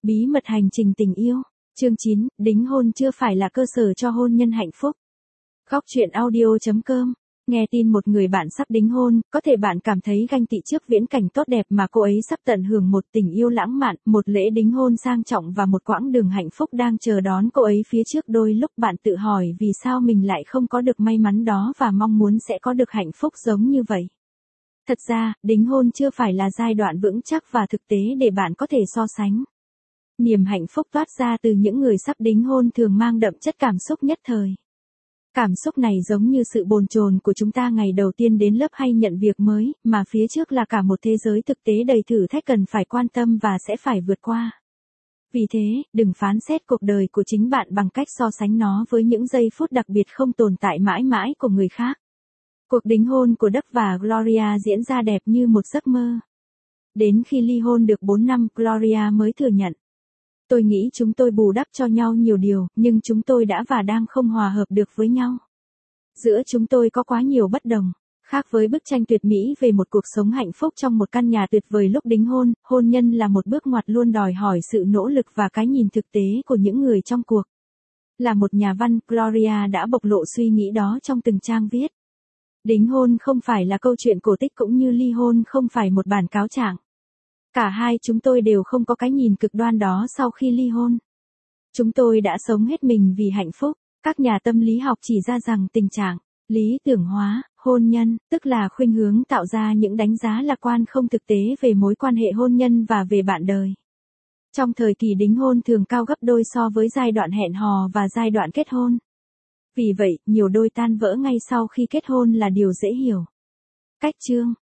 Bí mật hành trình tình yêu. Chương 9, đính hôn chưa phải là cơ sở cho hôn nhân hạnh phúc. Góc truyện audio.com. Nghe tin một người bạn sắp đính hôn, có thể bạn cảm thấy ganh tị trước viễn cảnh tốt đẹp mà cô ấy sắp tận hưởng, một tình yêu lãng mạn, một lễ đính hôn sang trọng và một quãng đường hạnh phúc đang chờ đón cô ấy phía trước. Đôi lúc bạn tự hỏi vì sao mình lại không có được may mắn đó và mong muốn sẽ có được hạnh phúc giống như vậy. Thật ra, đính hôn chưa phải là giai đoạn vững chắc và thực tế để bạn có thể so sánh. Niềm hạnh phúc toát ra từ những người sắp đính hôn thường mang đậm chất cảm xúc nhất thời. Cảm xúc này giống như sự bồn chồn của chúng ta ngày đầu tiên đến lớp hay nhận việc mới, mà phía trước là cả một thế giới thực tế đầy thử thách cần phải quan tâm và sẽ phải vượt qua. Vì thế, đừng phán xét cuộc đời của chính bạn bằng cách so sánh nó với những giây phút đặc biệt không tồn tại mãi mãi của người khác. Cuộc đính hôn của Doug và Gloria diễn ra đẹp như một giấc mơ. Đến khi ly hôn được 4 năm, Gloria mới thừa nhận. Tôi nghĩ chúng tôi bù đắp cho nhau nhiều điều, nhưng chúng tôi đã và đang không hòa hợp được với nhau. Giữa chúng tôi có quá nhiều bất đồng. Khác với bức tranh tuyệt mỹ về một cuộc sống hạnh phúc trong một căn nhà tuyệt vời lúc đính hôn, hôn nhân là một bước ngoặt luôn đòi hỏi sự nỗ lực và cái nhìn thực tế của những người trong cuộc. Là một nhà văn, Gloria đã bộc lộ suy nghĩ đó trong từng trang viết. Đính hôn không phải là câu chuyện cổ tích cũng như ly hôn không phải một bản cáo trạng. Cả hai chúng tôi đều không có cái nhìn cực đoan đó sau khi ly hôn. Chúng tôi đã sống hết mình vì hạnh phúc. Các nhà tâm lý học chỉ ra rằng tình trạng lý tưởng hóa hôn nhân, tức là khuynh hướng tạo ra những đánh giá lạc quan không thực tế về mối quan hệ hôn nhân và về bạn đời. Trong thời kỳ đính hôn thường cao gấp đôi so với giai đoạn hẹn hò và giai đoạn kết hôn. Vì vậy, nhiều đôi tan vỡ ngay sau khi kết hôn là điều dễ hiểu. Cách chương